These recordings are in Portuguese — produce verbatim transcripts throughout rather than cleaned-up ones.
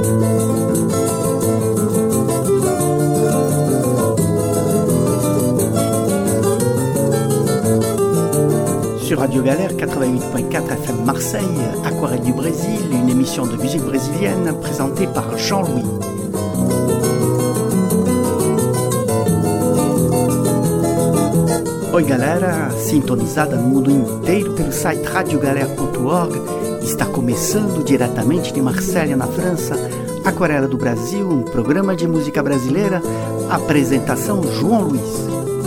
Sur Radio Galère quatre-vingt-huit point quatre F M Marseille, Aquarelle du Brésil, une émission de musique brésilienne présentée par Jean-Louis. Oi galera, sintonizada no mundo inteiro pelo site radio galera ponto org, está começando diretamente de Marselha, na França, Aquarela do Brasil, um programa de música brasileira, apresentação João Luiz.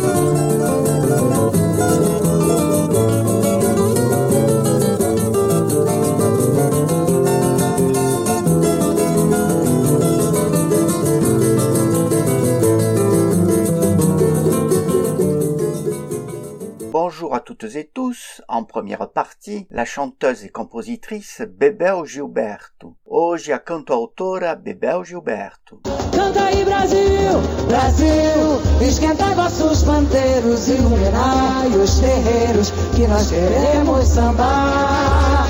Bonjour à toutes et tous, en première partie, la chanteuse et compositrice Bebel Gilberto. Hoje a cantautora Bebel Gilberto. Canta aí Brasil, Brasil, esquentai vossos pandeiros, iluminai os terreiros, que nós queremos sambar.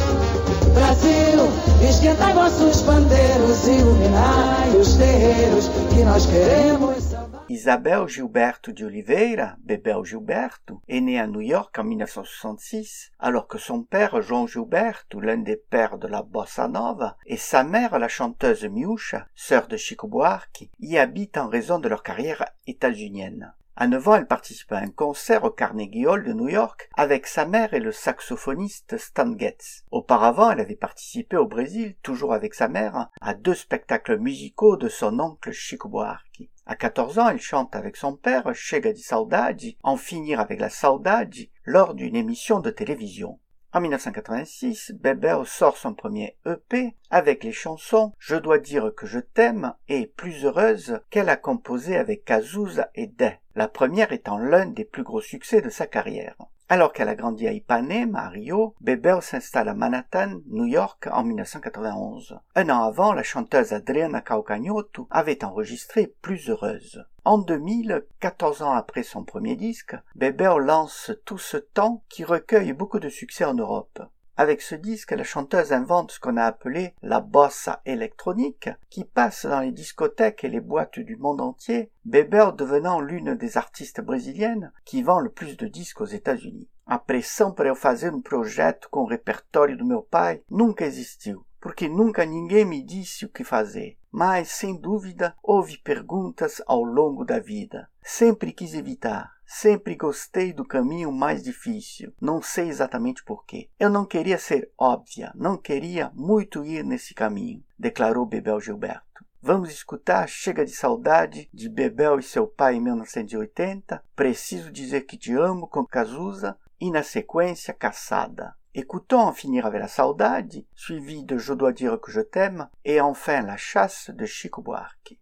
Brasil, esquentai vossos pandeiros, iluminai os terreiros, que nós queremos sambar. Isabel Gilberto de Oliveira, Bebel Gilberto, est née à New York en dix-neuf cent soixante-six, alors que son père, João Gilberto, l'un des pères de la bossa nova, et sa mère, la chanteuse Miúcha, sœur de Chico Buarque, y habitent en raison de leur carrière états-unienne. À neuf ans, elle participe à un concert au Carnegie Hall de New York avec sa mère et le saxophoniste Stan Getz. Auparavant, elle avait participé au Brésil, toujours avec sa mère, à deux spectacles musicaux de son oncle Chico Buarque. À quatorze ans, elle chante avec son père Chega de Saudade, En finir avec la saudade, lors d'une émission de télévision. En dix-neuf cent quatre-vingt-six, Bebel sort son premier E P avec les chansons Je dois dire que je t'aime et Plus heureuse qu'elle a composé avec Cazuza et Day, la première étant l'un des plus gros succès de sa carrière. Alors qu'elle a grandi à Ipanema, à Rio, Bebel s'installe à Manhattan, New York, en dix-neuf cent quatre-vingt-onze. Un an avant, la chanteuse Adriana Calcanhoto avait enregistré Plus heureuse. En deux mille, quatorze ans après son premier disque, Bebel lance Tout ce temps qui recueille beaucoup de succès en Europe. Avec ce disque, la chanteuse invente ce qu'on a appelé la bossa électronique, qui passe dans les discothèques et les boîtes du monde entier, Bebel devenant l'une des artistes brésiliennes qui vend le plus de disques aux États-Unis. A pressão para eu fazer um projeto com o repertório do meu pai nunca existiu, porque nunca ninguém me disse o que fazer. Mas, sem dúvida, houve perguntas ao longo da vida. Sempre quis evitar. Sempre gostei do caminho mais difícil, não sei exatamente porquê. Eu não queria ser óbvia, não queria muito ir nesse caminho, declarou Bebel Gilberto. Vamos escutar Chega de Saudade, de Bebel e seu pai em mil novecentos e oitenta, Preciso Dizer Que Te Amo, com Cazuza, e na sequência Caçada. Écoutons En finir avec la saudade, suivi de Je dois dire que je t'aime, et enfin La chasse de Chico Buarque.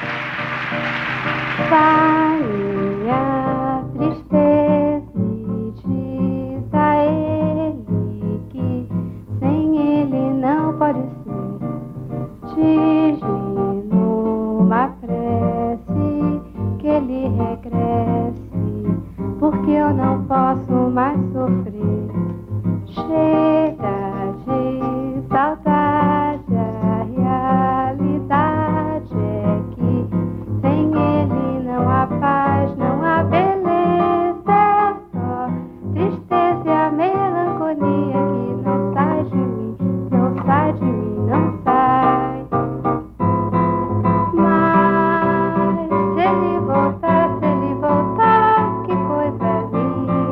Tristeza e diz a ele que sem ele não pode ser. Diz-lhe numa prece que ele regresse, porque eu não posso mais sofrer. Chega de saudade, a realidade é que sem ele não há paz, não há beleza. Mas se ele voltar, se ele voltar, que coisa linda.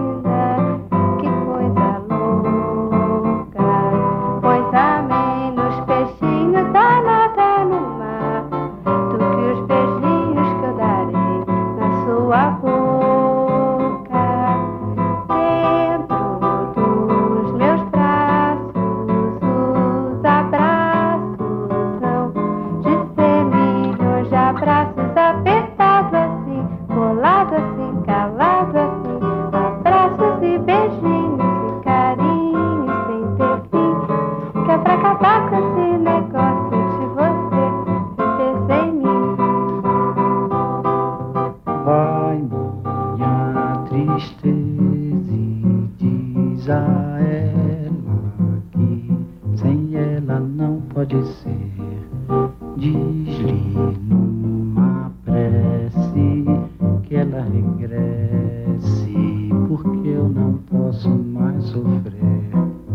Diz-lhe numa prece que ela regresse, porque eu não posso mais sofrer.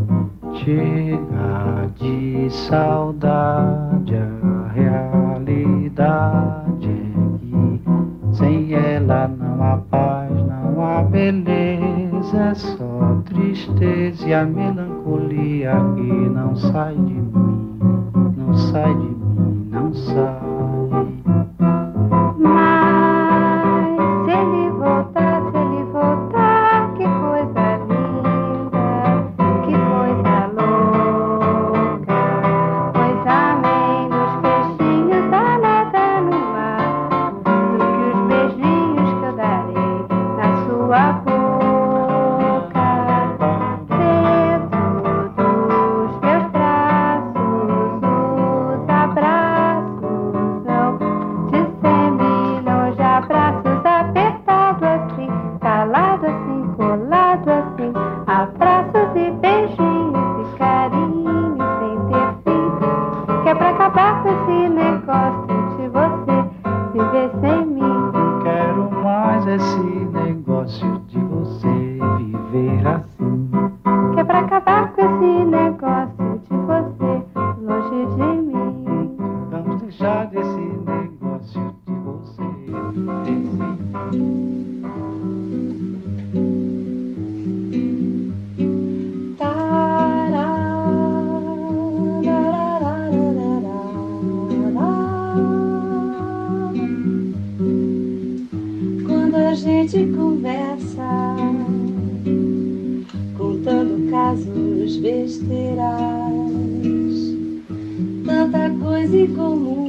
Chega de saudade, a realidade é que sem ela não há paz, não há beleza, é só tristeza e a melancolia que não sai de mim, não sai de mim, não sai. Mas se ele voltar, se ele voltar, que coisa linda, que coisa louca, pois amém nos peixinhos da nada no mar, do que os beijinhos que eu darei na sua boca. Dentro dos meus braços, os abraços não disseminam, já abraços apertado assim, calado assim, colado assim, abraços e beijinhos e carinhos sem ter fim, que é pra acabar com esse negócio de você viver sem mim. Não quero mais esse negócio de você viver assim. Que é pra acabar com esse negócio de você longe de mim. Vamos deixar desse negócio de você viver Quando a gente conversa, contando casos, besteiras, tanta coisa em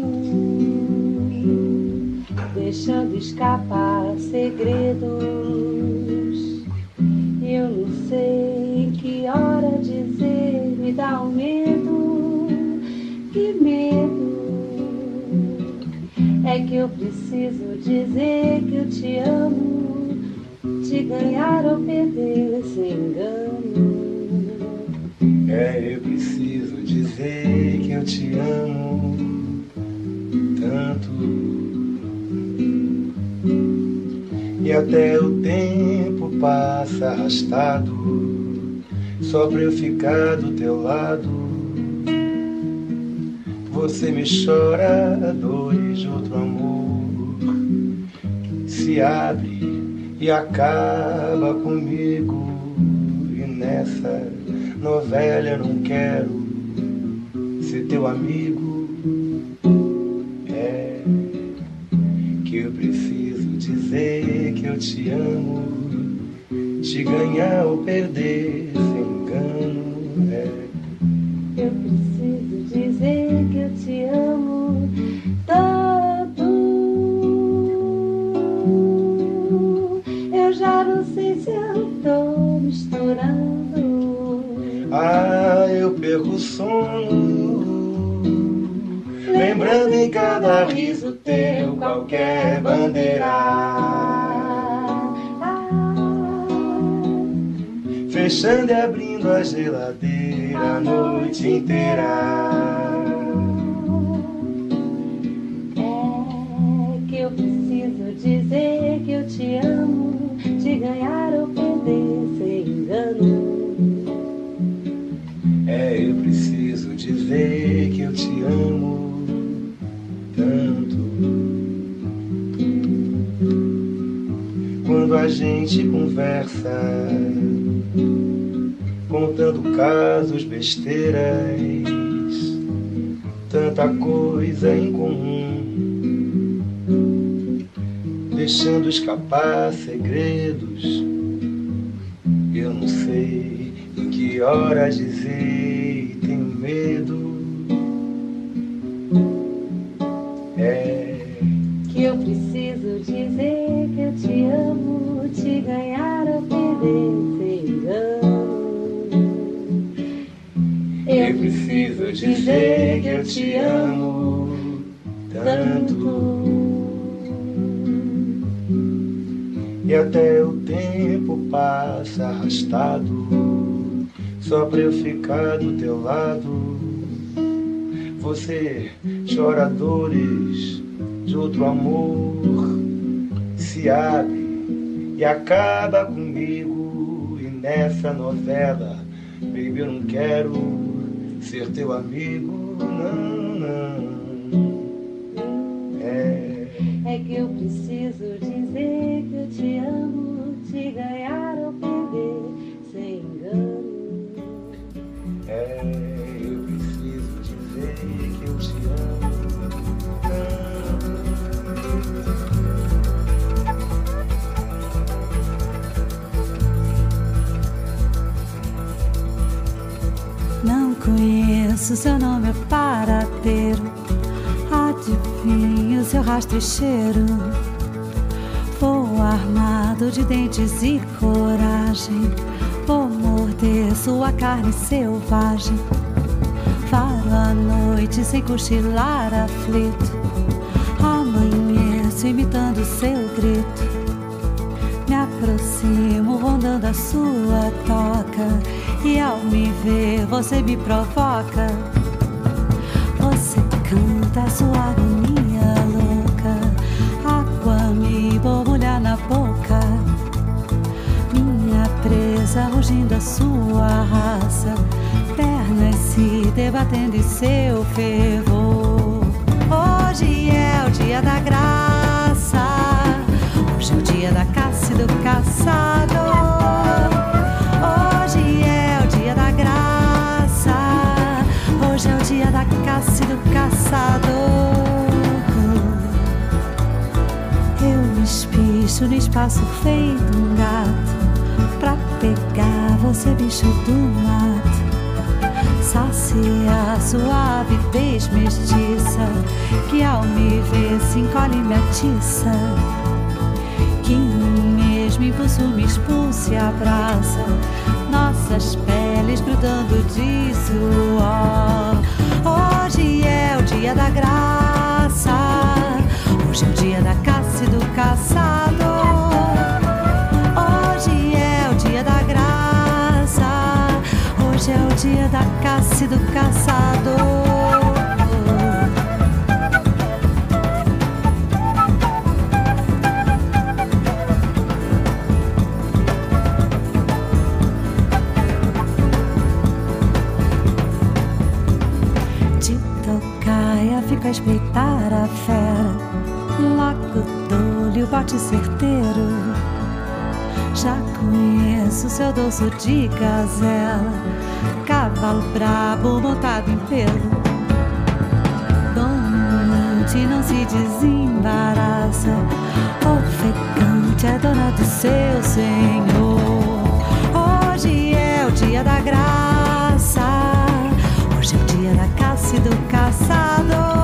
comum, deixando escapar segredos. Eu não sei em que hora dizer, me dá um medo, que medo. É que eu preciso dizer que eu te amo, te ganhar ou perder sem engano. É, eu preciso dizer que eu te amo tanto. E até o tempo passa arrastado, só pra eu ficar do teu lado. Você me chora dores de outro amor, se abre e acaba comigo. E nessa novela eu não quero ser teu amigo. É que eu preciso dizer que eu te amo, te ganhar ou perder sem engano. É. Eu preciso dizer que eu te amo tanto. Eu já não sei se eu tô misturando. Ah, eu perco o sono, lembrando em cada riso teu qualquer bandeira. Fechando e abrindo a geladeira a noite inteira. É que eu preciso dizer que eu te amo, te ganhar ou perder sem engano. É, eu preciso dizer que eu te amo tanto. Quando a gente conversa, contando casos, besteiras, tanta coisa em comum, deixando escapar segredos. Eu não sei em que hora dizer, tenho medo. É que eu preciso dizer que eu te amo, te ganhar ou perder sem engano. Eu preciso dizer que eu te amo tanto. E até o tempo passa arrastado, só pra eu ficar do teu lado. Você choradores de outro amor, se abre e acaba comigo. E nessa novela, baby, eu não quero ser teu amigo, não, não. É, é que eu preciso dizer que eu te amo, te ganhar ou perder sem engano. É, eu preciso dizer que eu te amo. Não conheço seu nome, é paradeiro. Adivinho seu rastro e cheiro. Vou armado de dentes e coragem. Vou morder sua carne selvagem. Varo a noite sem cochilar aflito. Amanheço imitando seu grito. Me aproximo rondando a sua toca. E ao me ver você me provoca. Você canta sua agonia louca. Água me borbulha na boca. Minha presa rugindo a sua raça. Pernas se debatendo em seu fervor. Hoje é o dia da graça. Hoje é o dia da caça e do caçador. Hoje é o dia da graça. Hoje é o dia da caça e do caçador. Eu me espicho no espaço feito um gato pra pegar você, bicho do mato. Saciar sua avidez mestiça, que ao me ver se encolhe e me atiça. Que no mesmo impulso me expulsa e abraça. Nossas peles grudando de suor. Hoje é o dia da graça. Hoje é o dia da caça e do caçador. Hoje é o dia da graça. Hoje é o dia da caça e do caçador. Fica a espreitar a fera. Logo dou-lhe o bote certeiro. Já conheço seu dorso de gazela. Cavalo brabo montado em pelo. Dominante não se desembaraça. Ofegante é dona do seu senhor. Hoje é o dia da graça. Hoje é o dia da caça e do caçador.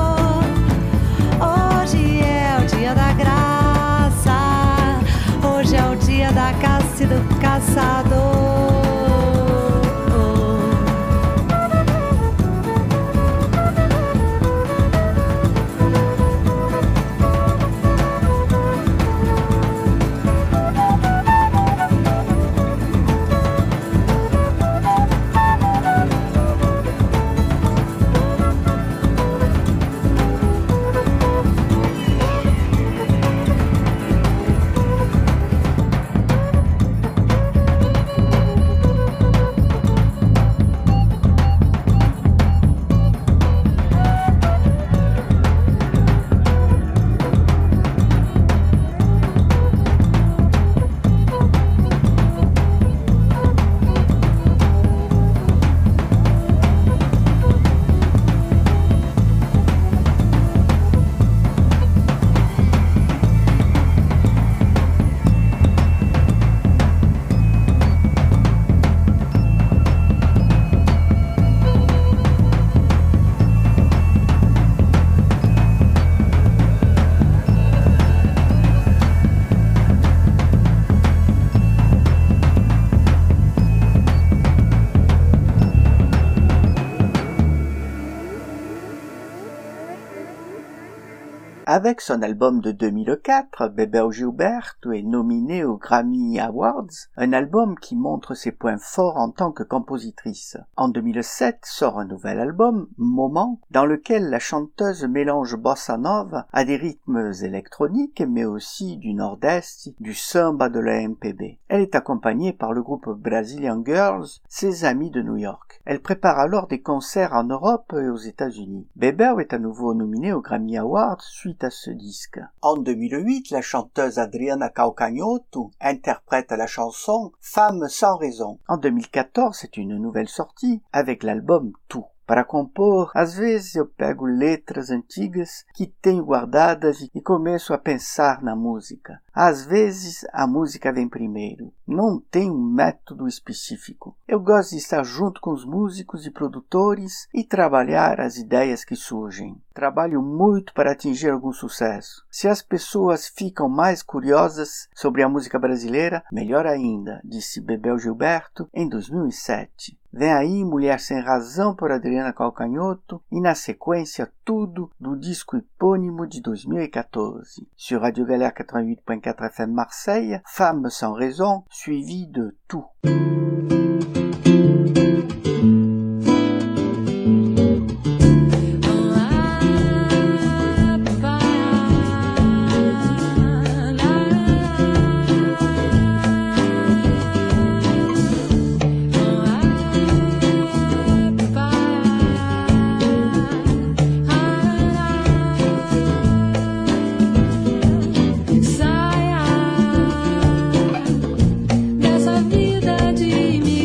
Hoje é o dia da graça. Hoje é o dia da caça e do caçador. Avec son album de deux mille quatre, Bebel Gilberto est nominé aux Grammy Awards, un album qui montre ses points forts en tant que compositrice. En deux mille sept sort un nouvel album, Moment, dans lequel la chanteuse mélange bossa nova à des rythmes électroniques, mais aussi du nord-est, du samba, de la M P B. Elle est accompagnée par le groupe Brazilian Girls, ses amis de New York. Elle prépare alors des concerts en Europe et aux États-Unis. Bebel est à nouveau nominée aux Grammy Awards suite à ce disque. En deux mille huit, la chanteuse Adriana Calcanhoto interprète la chanson Femme sans raison. En deux mille quatorze, c'est une nouvelle sortie avec l'album Tout. Para compor, às vezes eu pego letras antigas que tenho guardadas e começo a pensar na música. Às vezes a música vem primeiro. Não tem um método específico. Eu gosto de estar junto com os músicos e produtores e trabalhar as ideias que surgem. Trabalho muito para atingir algum sucesso. Se as pessoas ficam mais curiosas sobre a música brasileira, melhor ainda, disse Bebel Gilberto em dois mil e sete. Vem aí Mulher Sem Razão por Adriana Calcanhoto e na sequência Tudo do disco epônimo de dois mil e quatorze. Sur Radio Galère quatre-vingt-huit point quatre F M Marseille, Femme sans raison, suivi de Tout. Dessa vida de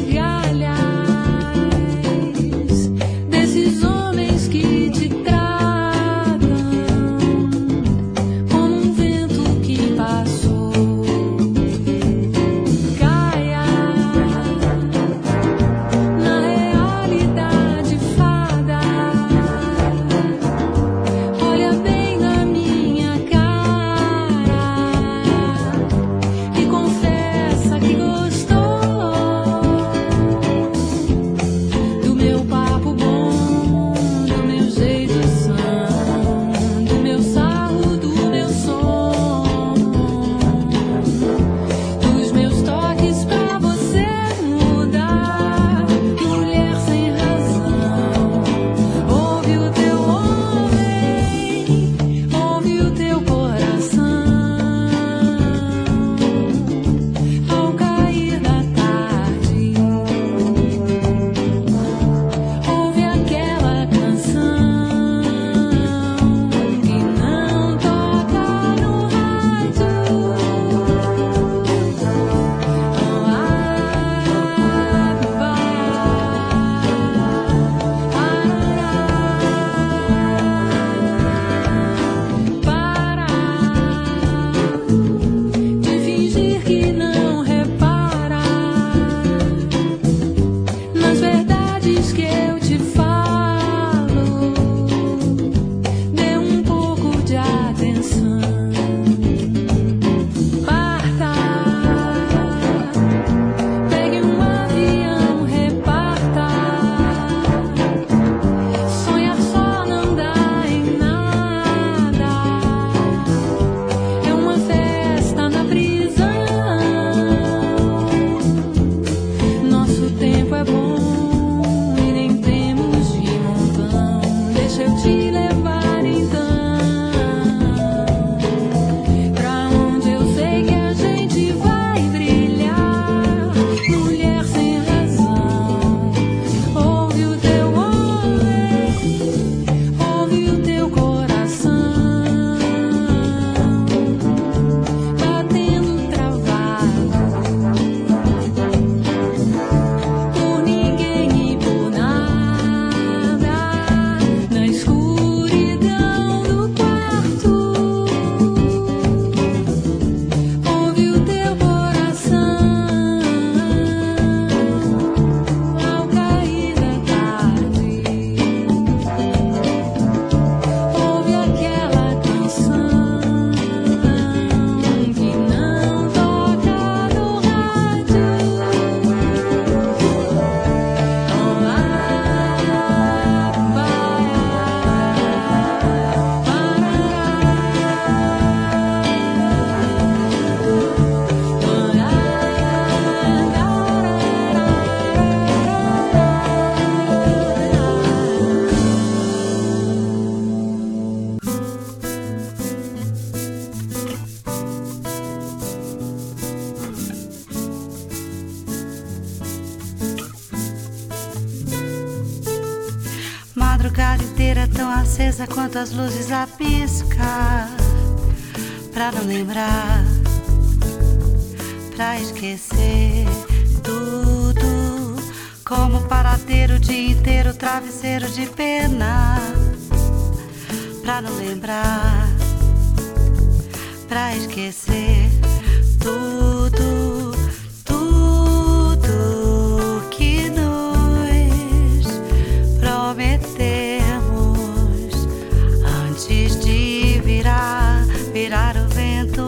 tão acesa quanto as luzes a piscar. Pra não lembrar, pra esquecer tudo, como paradeiro o dia inteiro, travesseiro de pena. Pra não lembrar, pra esquecer tudo, tudo que nos prometemos antes de virar, virar o vento.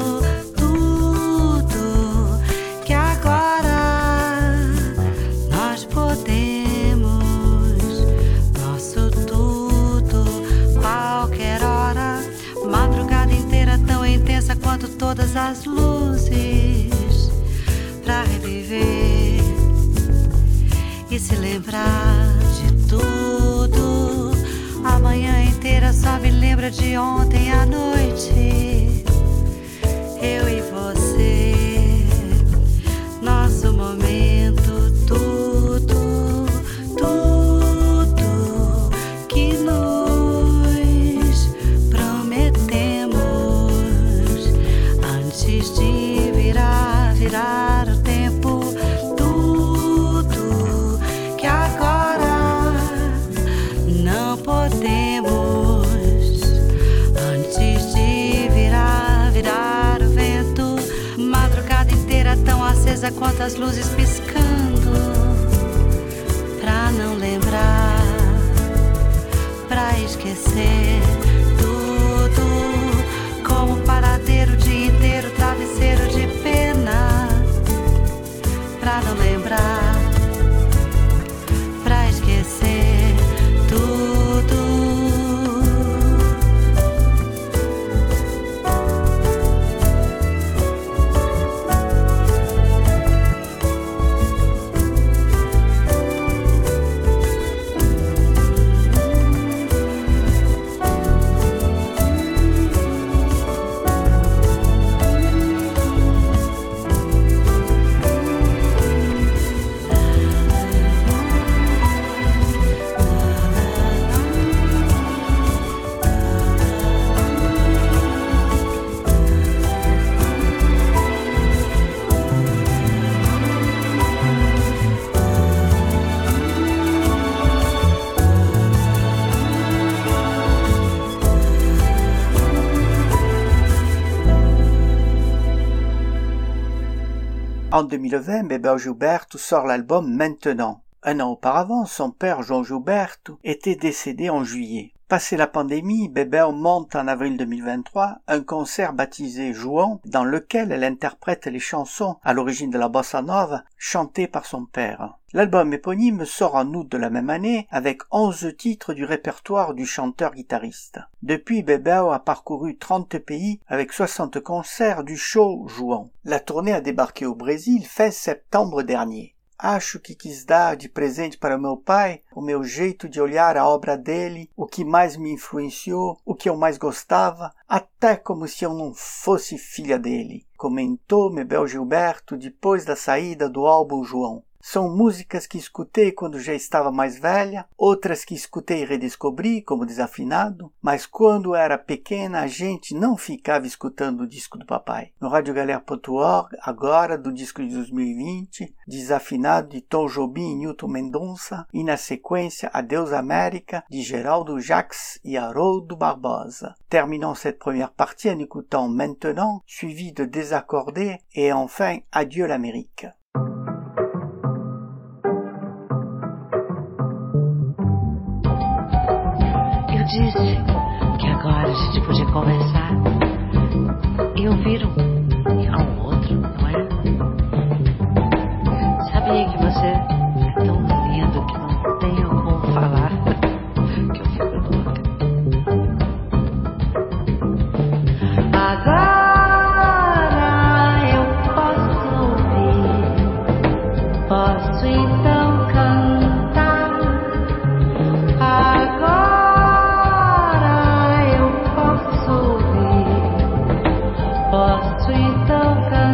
Tudo que agora nós podemos, nosso tudo, qualquer hora, madrugada inteira tão intensa quanto todas as luzes, pra reviver e se lembrar de tudo. A manhã inteira só me lembra de ontem à noite, eu e você, nosso momento, tudo, tudo que nos prometemos antes de virar, virar o tempo. Tudo que agora não podemos antes de virar, virar o vento. Madrugada inteira tão acesa quanto as luzes piscando. Pra não lembrar, pra esquecer tudo, como paradeiro o dia inteiro, travesseiro de pena. Pra não lembrar, pra esquecer tudo. En deux mille vingt, Bebel Gilberto sort l'album Maintenant. Un an auparavant, son père João Gilberto était décédé en juillet. Passé la pandémie, Bebel monte en avril deux mille vingt-trois un concert baptisé João, dans lequel elle interprète les chansons à l'origine de la bossa nova chantées par son père. L'album éponyme sort en août de la même année avec onze titres du répertoire du chanteur-guitariste. Depuis, Bebel a parcouru trente pays avec soixante concerts du show João. La tournée a débarqué au Brésil fin septembre dernier. Acho que quis dar de presente para meu pai o meu jeito de olhar a obra dele, o que mais me influenciou, o que eu mais gostava, até como se eu não fosse filha dele, comentou Bebel Gilberto depois da saída do álbum João. São músicas que escutei quando já estava mais velha, outras que escutei e redescobri, como Desafinado, mas quando era pequena a gente não ficava escutando o disco do papai. No radiogalera ponto org, agora do disco de dois mil e vinte, Desafinado de Tom Jobim e Newton Mendonça, e na sequência Adeus América de Geraldo Jacques e Haroldo Barbosa. Terminons cette première partie en écoutant Maintenant, suivi de Désaccordé et enfin Adieu l'Amérique. Eu disse que agora a gente podia conversar e ouvir um, um outro, não é? Sabia que você é tão lindo que não tenho como falar, que eu fico louca. Agora eu posso ouvir, posso então cantar. Agora posso então cantar.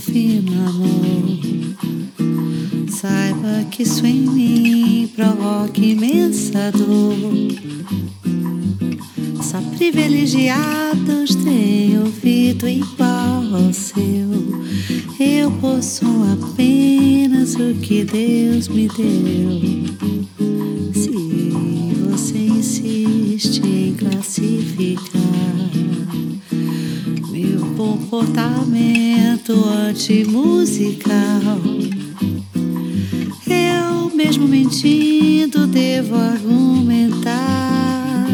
fino amor. Saiba que isso em mim provoca imensa dor. Só privilegiados têm ouvido igual ao seu. Eu possuo apenas o que Deus me deu. Se você insiste em classificar meu comportamento antimusical, eu mesmo mentindo devo argumentar.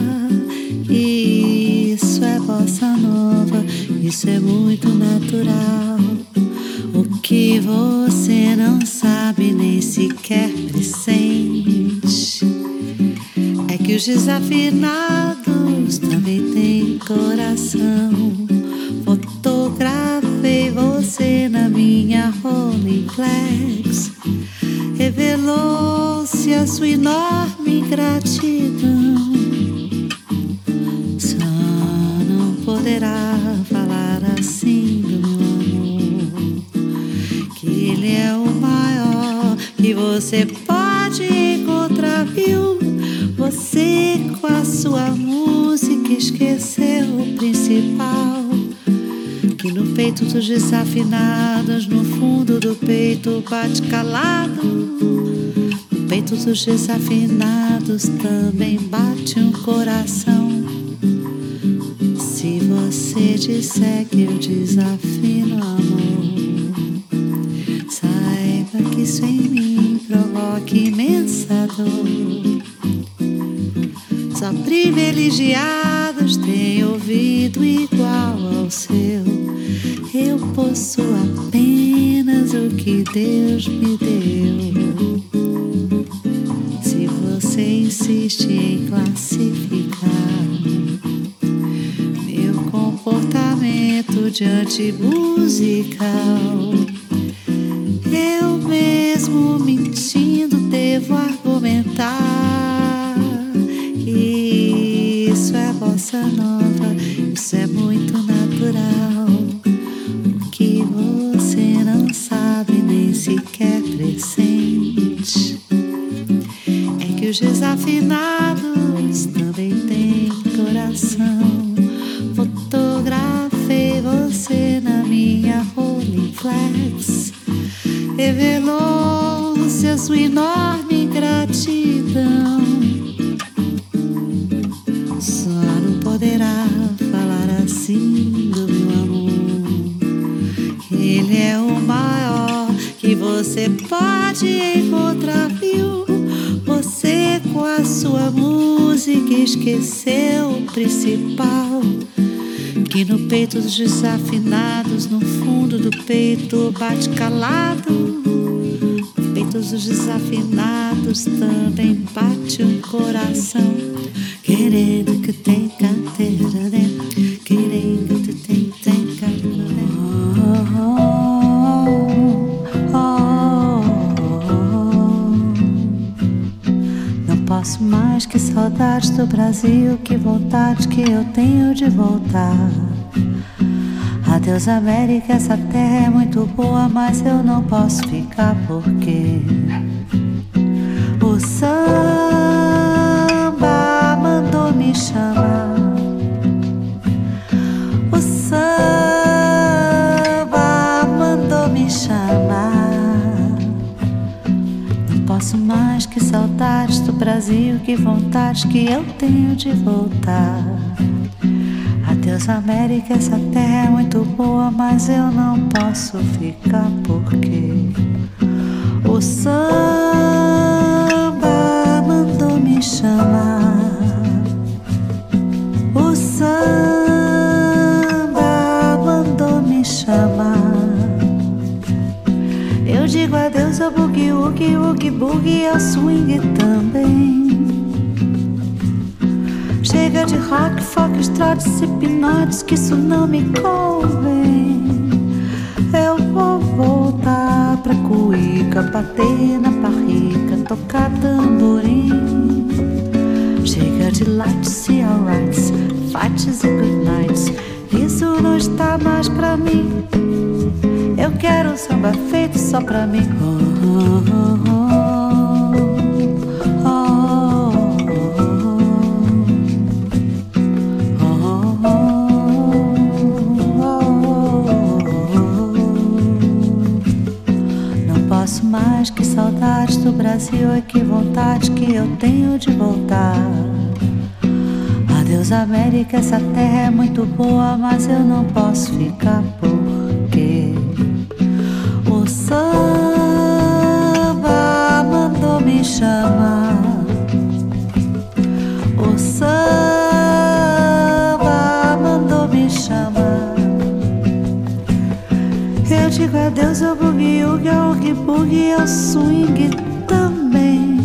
Isso é bossa nova, isso é muito natural. O que você não sabe nem sequer pressente é que os desafinados também têm coração. Fotografei você na minha Rolleiflex. Revelou-se a sua enorme gratidão. Só não poderá falar assim do meu amor, que ele é o maior que você pode encontrar, viu? Você com a sua música esqueceu o principal, que no peito dos desafinados, no fundo do peito bate calado. No peito dos desafinados também bate um coração. Se você disser que eu desafino amor, saiba que isso em mim provoca imensa dor. Só privilegiados têm ouvido igual ao seu. Eu possuo apenas o que Deus me deu. Se você insiste em classificar meu comportamento de antimusical, eu mesmo mentindo devo argumentar. Isso é bossa nova, isso é muito natural. O que você não sabe nem sequer pressente é que os desafinados também têm coração. Fotografei você na minha Rolleiflex. Revelou-se a sua enorme gratidão. Só não poderá falar assim do meu amor, que ele é o maior que você pode encontrar, viu? Você com a sua música esqueceu o principal, que no peito dos desafinados, no fundo do peito bate calado. No peito dos desafinados também bate um coração. Querendo que tem carteira dentro, querendo que tem, tem carteira dentro. Oh, oh, oh. Não posso mais, que saudade do Brasil, que vontade que eu tenho de voltar. Adeus América, essa terra é muito boa, mas eu não posso ficar porque o samba mandou me chamar. O samba mandou me chamar. Não posso mais, que saudades do Brasil, que vontade que eu tenho de voltar. Adeus América, essa terra é muito boa, mas eu não posso ficar porque o samba mandou me chamar. O samba mandou me chamar. Eu digo adeus ao boogie, woogie, woogie, boogie, ao swing também. Chega de rock, folk, estrados e pinotes, que isso não me convém. Eu vou voltar pra cuíca, bater na barriga, tocar tamborim. Chega de lights e alrights, fights e good nights, isso não está mais pra mim. Eu quero um samba feito só pra mim. Oh, oh, oh. Mais que saudades do Brasil, é que vontade que eu tenho de voltar. Adeus América, essa terra é muito boa, mas eu não posso ficar porque o samba mandou me chamar. O samba mandou me chamar. Eu digo adeus ao boogie-woogie, ao oogie-boogie, ao swing também.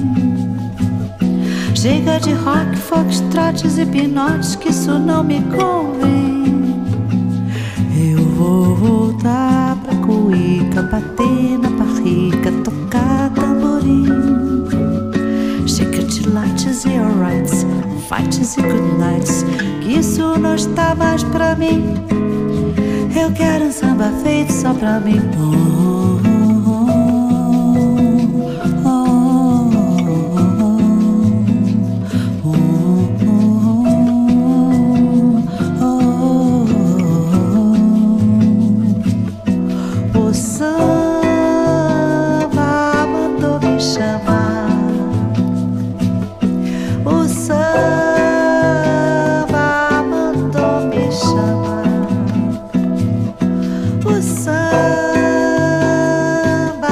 Chega de rock, foxtrotes e pinotes, que isso não me convém. Eu vou voltar pra cuíca, bater na barriga, tocar tamborim. Chega de lattes e alrights, fights e good nights, que isso não está mais pra mim. Eu quero um samba feito só pra mim. Oh, oh, oh, oh, oh, oh, oh. O samba mandou me chamar. O samba mandou me chamar. O samba,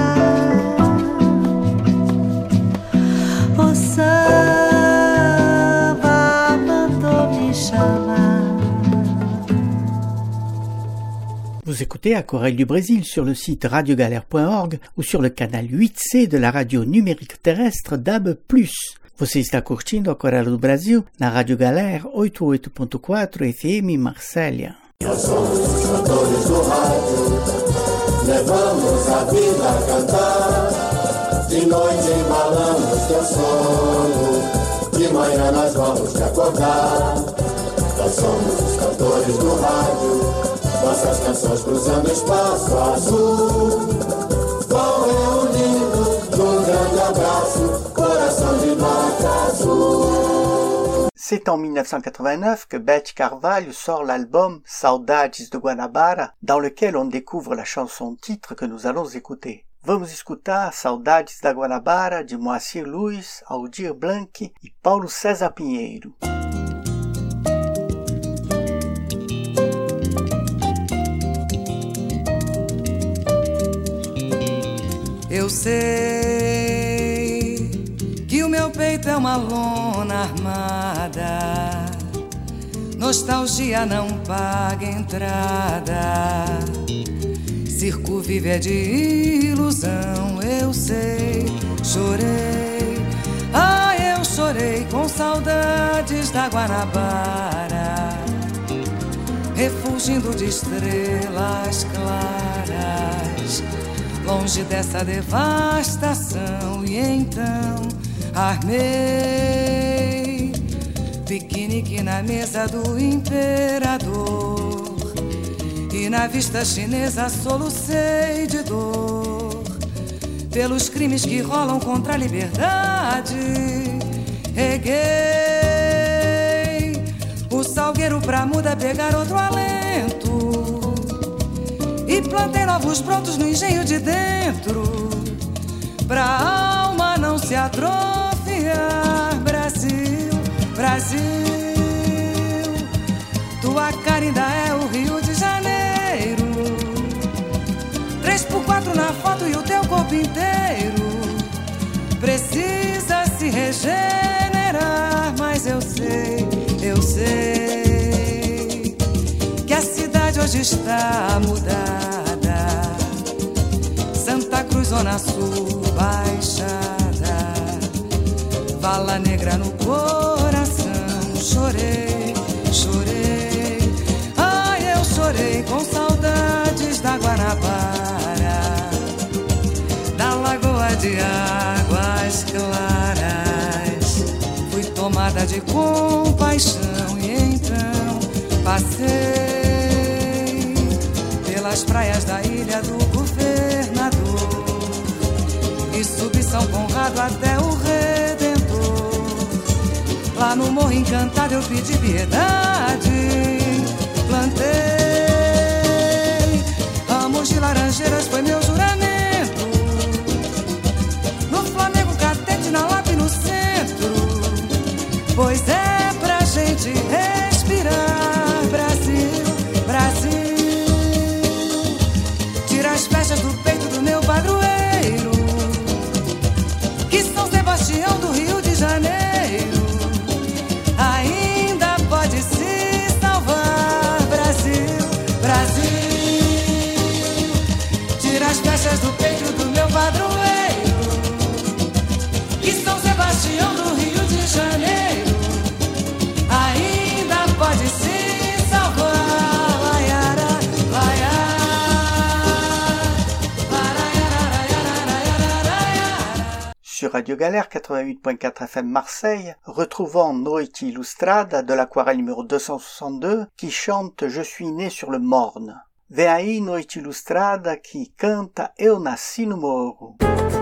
o samba mandou me chamar. Vous écoutez Aquarelle du Brésil sur le site radio galère point org ou sur le canal huit C de la radio numérique terrestre D A B plus. Você está curtindo Aquarelle do Brasil na Rádio Galera oitenta e oito ponto quatro F M Marsella. Nós somos os cantores do rádio, levamos a vida a cantar. De noite embalamos teu sono, de manhã nós vamos te acordar. Nós somos os cantores do rádio, nossas canções cruzando espaço azul. Vão reunindo num grande abraço, coração de nota azul. C'est en mille neuf cent quatre-vingt-neuf que Beth Carvalho sort l'album Saudades de Guanabara, dans lequel on découvre la chanson-titre que nous allons écouter. Vamos escutar Saudades da Guanabara de Moacir Luiz, Aldir Blanc e Paulo César Pinheiro. Eu sei que o meu peito é uma lona armada, nostalgia não paga entrada, circo vive é de ilusão. Eu sei, chorei, ah, eu chorei com saudades da Guanabara, refugindo de estrelas claras, longe dessa devastação. E então armei piquenique na mesa do imperador, e na vista chinesa solucei de dor pelos crimes que rolam contra a liberdade. Reguei o salgueiro pra muda pegar outro alento, e plantei novos brotos no engenho de dentro, pra alma não se atrofiar. Brasil, Brasil, tua cara ainda é o Rio de Janeiro, três por quatro na foto e o teu corpo inteiro precisa se regenerar. Mas eu sei, eu sei que a cidade hoje está mudada. Santa Cruz, Zona Sul, Baixada, Vala Negra no coração. Chorei, chorei, ai, eu chorei com saudades da Guanabara, da lagoa de águas claras. Fui tomada de compaixão e então passei pelas praias da ilha do governador e subi São Conrado até o Redentor. Lá no Morro Encantado eu pedi piedade, plantei ramos de laranjeiras, foi meu juramento. No Flamengo Catete, na Lapa e no centro, pois é pra gente respirar. Brasil, Brasil, tira as flechas do peito do meu padroeiro, que São Sebastião do Rio de Janeiro ainda pode se salvar. Brasil, Brasil, tira as flechas do peito do meu padroeiro, que São Sebastião do Rio de Janeiro ainda pode se salvar. Laiara, laiara. Sur Radio Galère quatre-vingt-huit point quatre F M Marseille, retrouvons Noite Illustrada de l'aquarelle numéro deux cent soixante-deux qui chante « Je suis né sur le Morne ». Vem aí Noite Illustrada qui canta « Eu nasci no Morro ».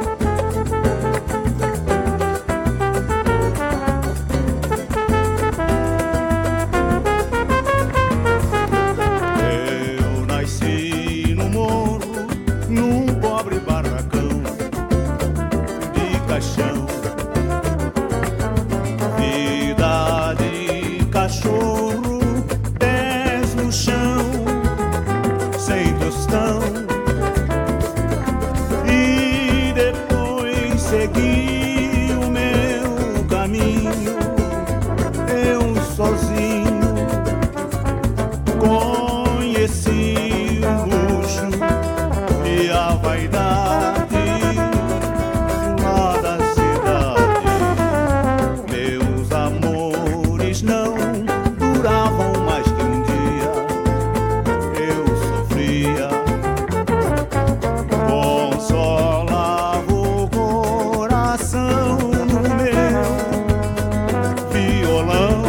Eu nasci no morro, num pobre barracão de caixão, vida de cachorro, pés no chão, sem tostão, e depois segui o meu caminho, eu sozinho. Conheci o luxo e a vaidade lá da cidade. Meus amores não duravam mais que um dia. Eu sofria, consolava o coração no meu violão.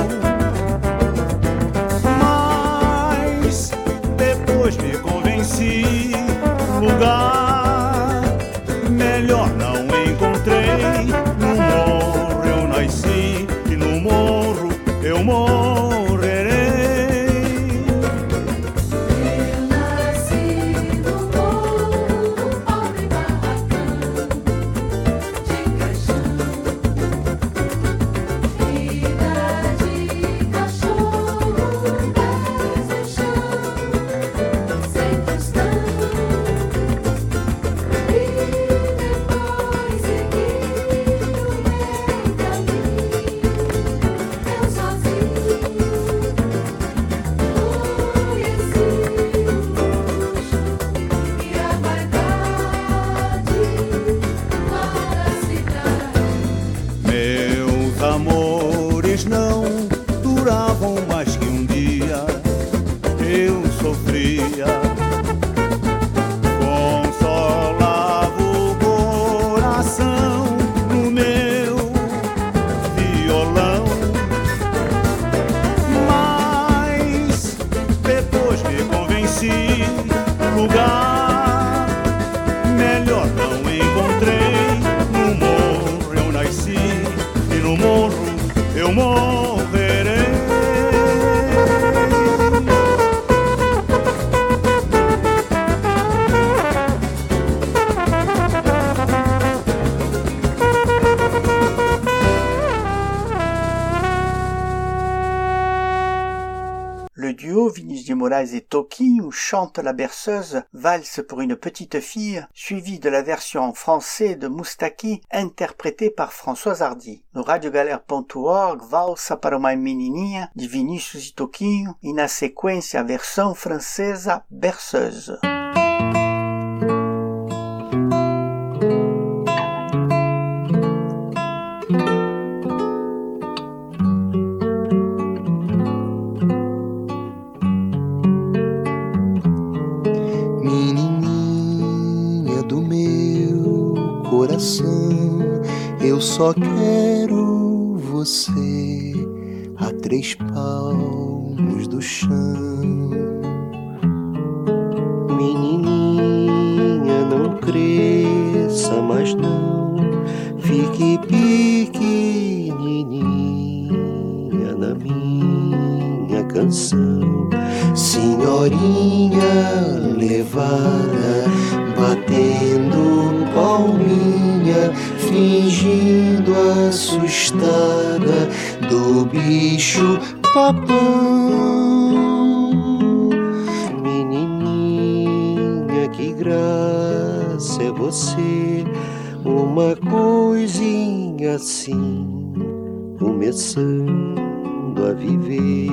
Me convenci, lugar melhor não encontrei. No morro eu nasci e no morro eu morrerei. Eu nasci no morro, num pobre barracão de caixão, vida de cachorro, pés no chão, sem tostão, e depois segui o meu caminho, eu sozinho. Conheci o luxo e a vaidade lá da cidade. Meus amores não duravam mais que um dia. Eu sofria, consolava o coração no meu violão. Mas depois me convenci, lugar melhor não encontrei. No morro eu nasci e no morro eu morrerei. Le duo Vinícius de Moraes et Toquinho chante la berceuse Valse pour une petite fille, suivie de la version en français de Moustaki interprétée par Françoise Hardy. No radiogalère ponto org, Valsa para uma menininha de Vinícius e Toquinho e na sequência a versão francesa berceuse. Menininha do meu coração, eu só quero você a três palmos do chão. Menininha estrada do bicho papão. Menininha, que graça é você, uma coisinha assim, começando a viver.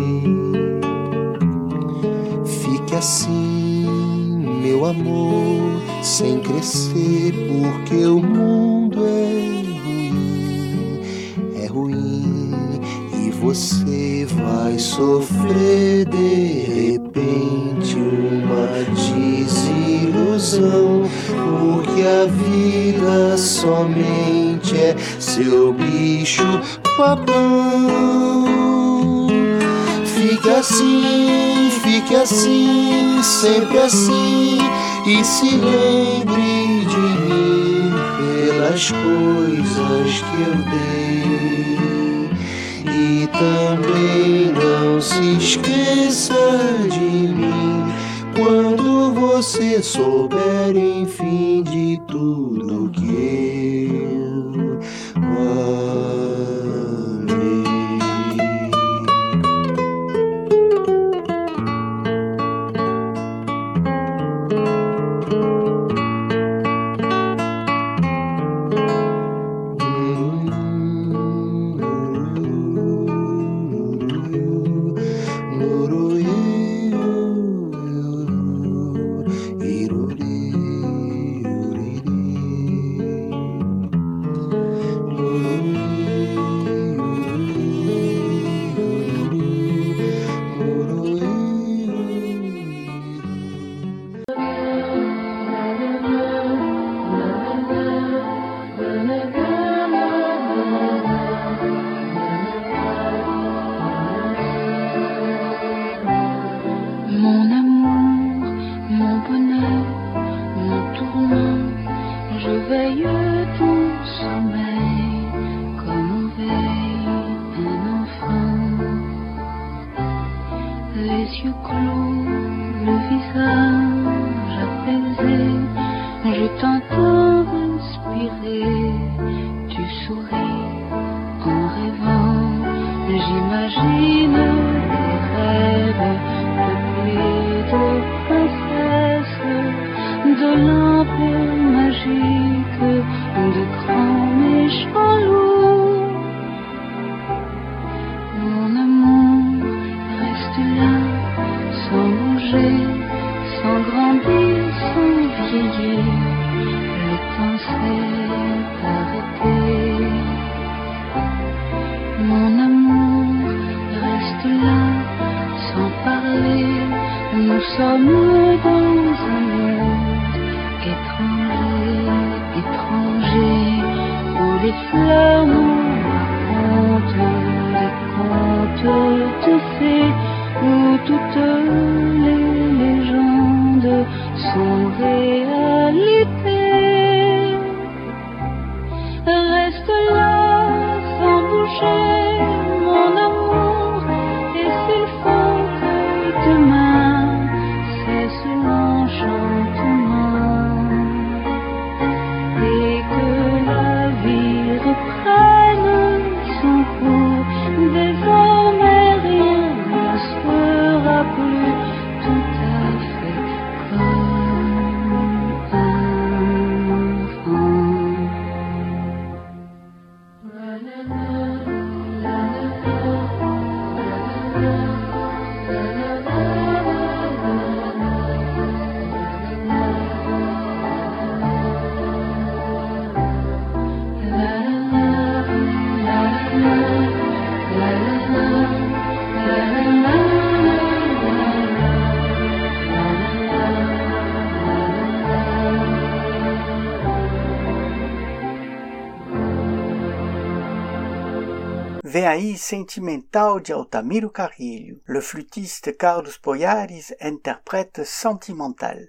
Fique assim, meu amor, sem crescer, porque o mundo é ruim, é ruim, e você vai sofrer de repente uma desilusão, porque a vida somente é seu bicho papão. Fique assim, fique assim, sempre assim, e se lembre de mim pelas coisas que eu dei. E também não se esqueça de mim quando você souber, enfim, de tudo que eu amei. Vem aí Sentimental de Altamiro Carrilho. Le flûtiste Carlos Boiares interprète Sentimental.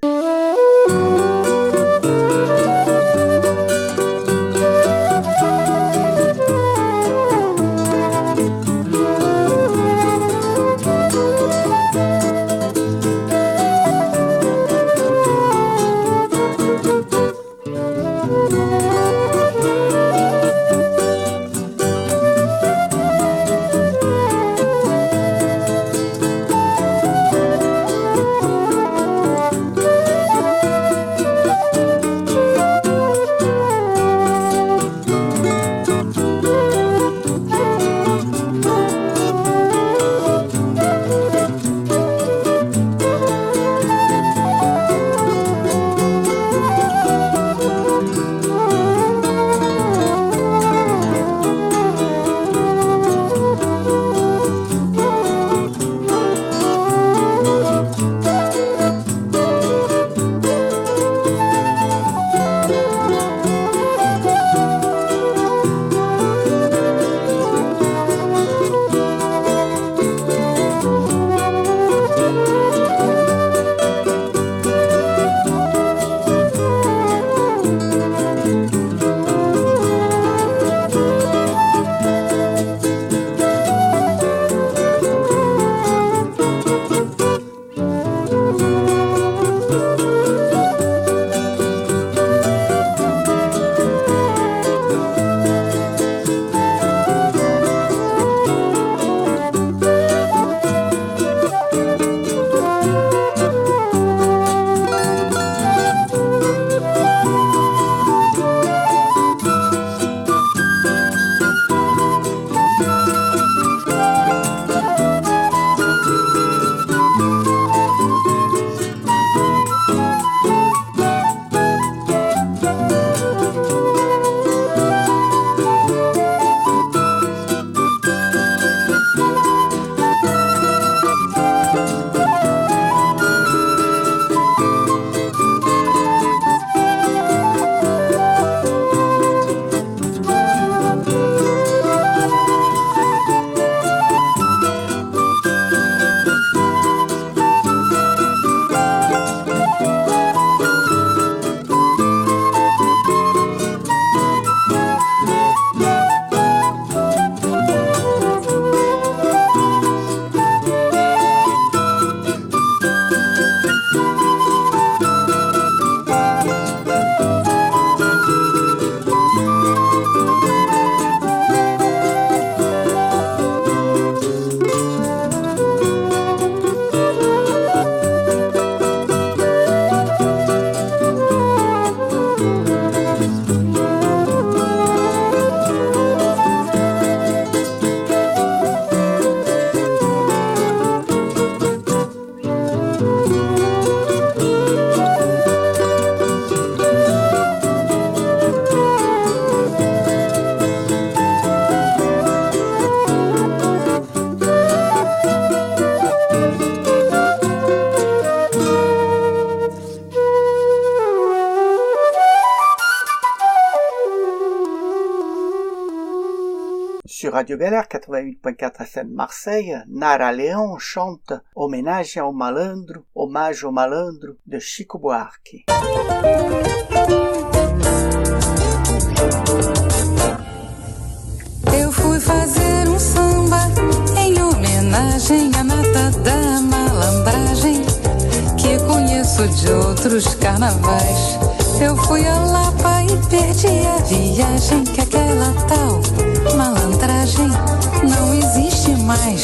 sur Radio Galère quatre-vingt-huit point quatre F M Marseille, Nara Léon chante Homenagem ao Malandro, Hommage au Malandro de Chico Buarque. Eu fui fazer um samba em homenagem à nata da malandragem que conheço de outros carnavais. Eu fui a Lapa e perdi a viagem, que aquela tal malandragem não existe mais.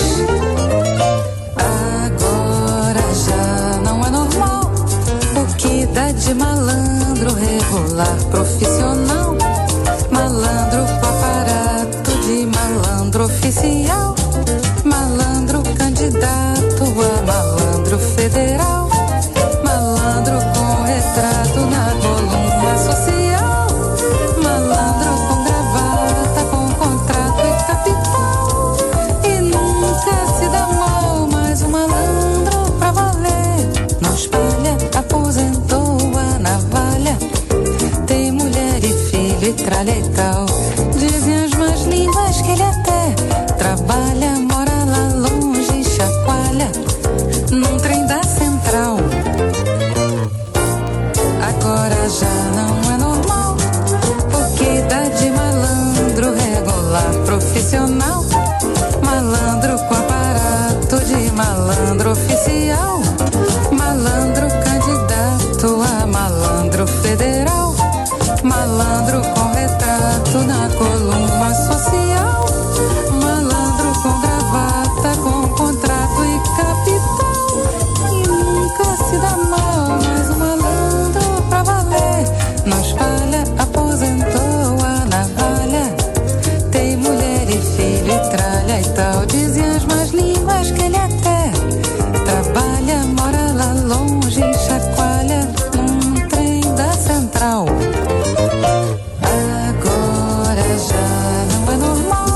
Agora já não é normal o que dá de malandro regular profissional, malandro com aparato de malandro oficial, malandro candidato a malandro federal, malandro com retrato na coluna social, malandro com gravata, com contrato e capital, e nunca se dá mal, mas o malandro pra valer não espalha, aposentou a navalha, tem mulher e filho e tralha e tal. Dizem as más línguas que ele até trabalha, mora lá longe e chacoalha num trem da central. Agora já não é normal o que dá de malandro regular profissional, malandro com aparato de malandro oficial, malandro candidato a malandro federal, malandro com retrato na coluna social, malandro com gravata, com contrato e capital, e nunca se dá mal, mas o malandro pra valer não espalha, aposentou a navalha, tem mulher e filho e tralha e tal. Dizem as más línguas que ele até trabalha, mora lá longe e chacoalha num trem da central. Agora já não é normal.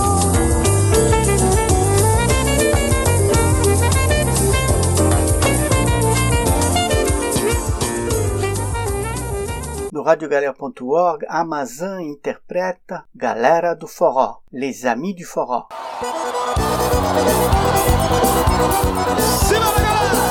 No radio galère ponto org, Amazon interpreta Galera do Forró, Les Amis du Forró. Simbora, galera!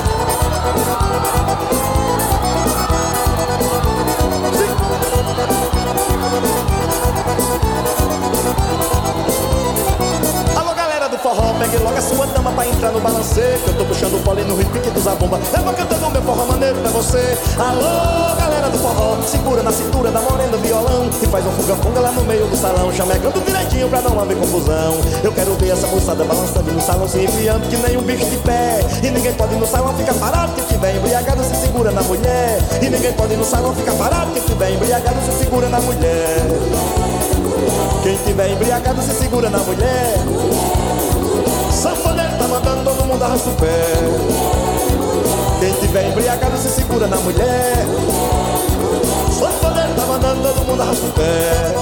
Alô, galera do forró, pegue logo a sua dama pra entrar no balancê, que eu tô puxando o pole no repique do zabumba. Eu vou cantando meu forró maneiro pra você. Alô, galera do forró, segura na cintura da morena violão e faz um funga-funga lá no meio do salão, chamegando direitinho pra não haver confusão. Eu quero ver essa moçada balançando no salão, se enfiando que nem um bicho de pé. E ninguém pode ir no salão ficar parado, que tiver embriagado se segura na mulher. E ninguém pode ir no salão ficar parado, que tiver embriagado se segura na mulher. Quem tiver embriagado se segura na mulher. Sanfoneiro tá mandando todo mundo arrasta o pé. Quem tiver embriagado se segura na mulher. Sanfoneiro tá mandando todo mundo arrasta o pé.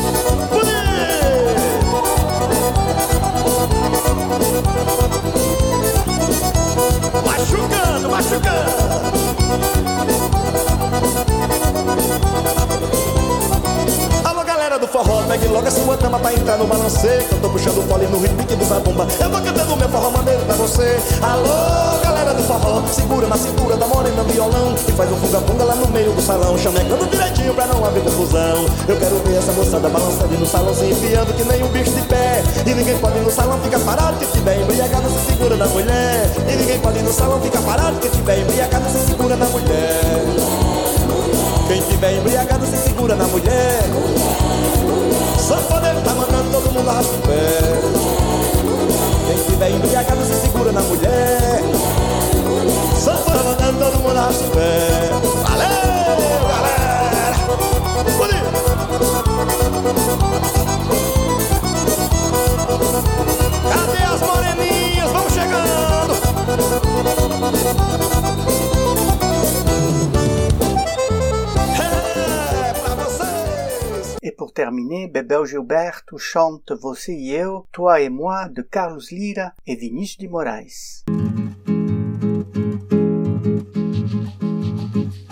Machucando, machucando. Alô, galera do forró, pegue logo a sua dama pra entrar no balancê, que eu tô puxando o pole no ritmo do zabumba. Eu vou cantando meu forró maneiro pra você. Alô, galera do forró, segura na cintura da morena violão e faz um funga-funga lá no meio do salão, chamegando direitinho pra não haver confusão. Eu quero ver essa moçada balançando no salão, se enfiando que nem um bicho de pé. E ninguém pode ir no salão ficar parado, que tiver embriagado se segura na mulher. E ninguém pode ir no salão ficar parado, que tiver embriagado se segura na mulher. Quem tiver embriagado se segura na mulher. Sanfoneiro tá mandando todo mundo arrasta o pé. Quem tiver embriagado se segura na mulher. Sanfoneiro tá mandando todo mundo arrasta o pé. Valeu, galera! Cadê as moreninhas? Vamos chegando! Et pour terminer, Bebel Gilberto chante Você e Eu, Toi et Moi de Carlos Lira et Vinícius de Moraes.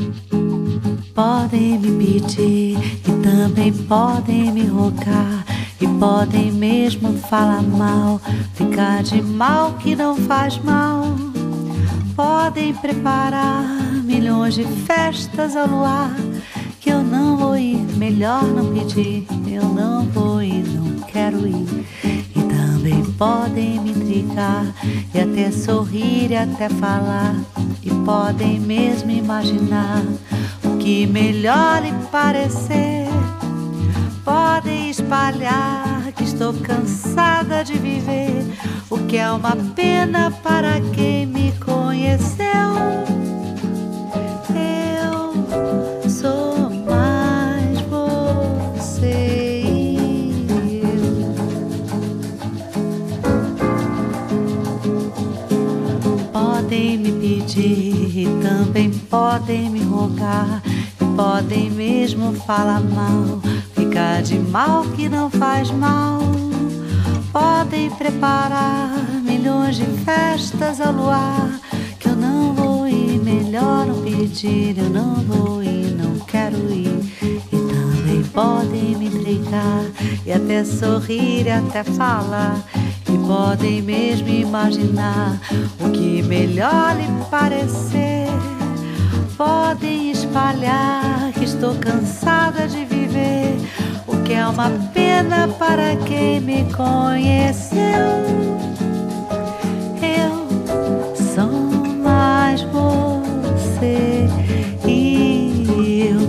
Podem me pedir e também podem me rogar e podem mesmo falar mal, ficar de mal que não faz mal. Podem preparar milhões de festas ao luar, que eu não vou ir, melhor não pedir. Eu não vou ir, não quero ir. E também podem me intrigar, e até sorrir e até falar, e podem mesmo imaginar o que melhor lhe parecer. Podem espalhar que estou cansada de viver, o que é uma pena para quem me conheceu. Eu sou mais você e eu. Podem me pedir e também podem me rogar, e podem mesmo falar mal, ficar de mal que não faz mal. Podem preparar milhões de festas ao luar, que eu não vou ir, melhor não pedir. Eu não vou ir, não quero ir. E também podem me intrigar, e até sorrir e até falar, e podem mesmo imaginar o que melhor lhe parecer. Podem espalhar que estou cansada de viver, o que é uma pena para quem me conheceu. Eu sou mais você e eu.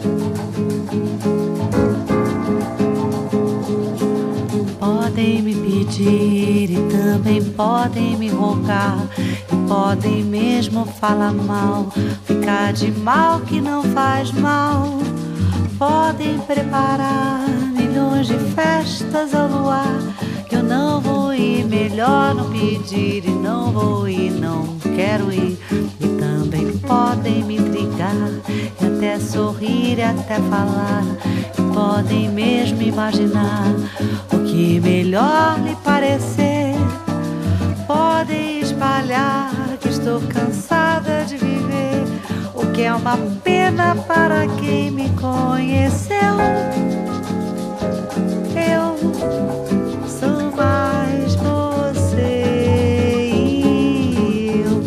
Podem me pedir e também podem me rogar, e podem mesmo falar mal, ficar de mal que não faz mal. Podem preparar milhões de festas ao luar, que eu não vou ir, melhor não pedir. E não vou ir, não quero ir. E também podem me intrigar, e até sorrir e até falar, e podem mesmo imaginar o que melhor lhe parecer. Podem espalhar que estou cansada de viver, o que é uma pena para quem me conheceu. Eu sou mais você e eu.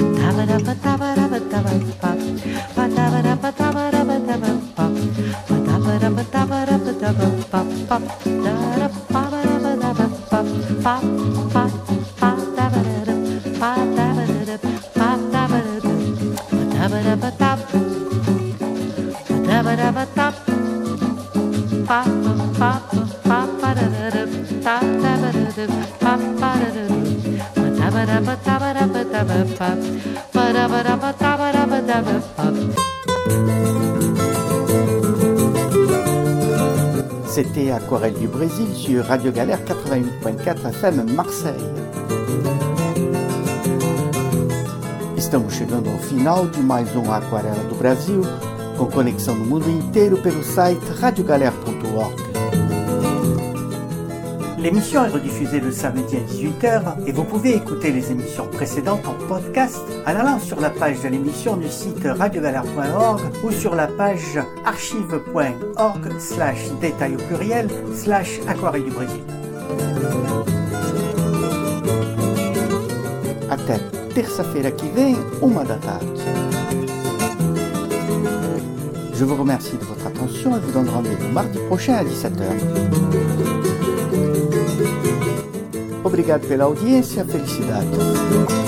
C'était Aquarelle du Brésil sur Radio Galère quatre-vingt-huit point quatre F M Marseille. Estamos chegando ao final de mais um Aquarela do Brasil, com conexão no mundo inteiro pelo site radio galère point org. L'émission est rediffusée le samedi à dix-huit heures et vous pouvez écouter les émissions précédentes en podcast en allant sur la page de l'émission du site radio galère point org ou sur la page archive point org slash détail au pluriel slash Aquarelle du Brésil. Até terça-feira que vem, uma da tarde. Je vous remercie de votre attention et vous donne rendez-vous mardi prochain à dix-sept heures. Obrigado pela audiência, felicidades.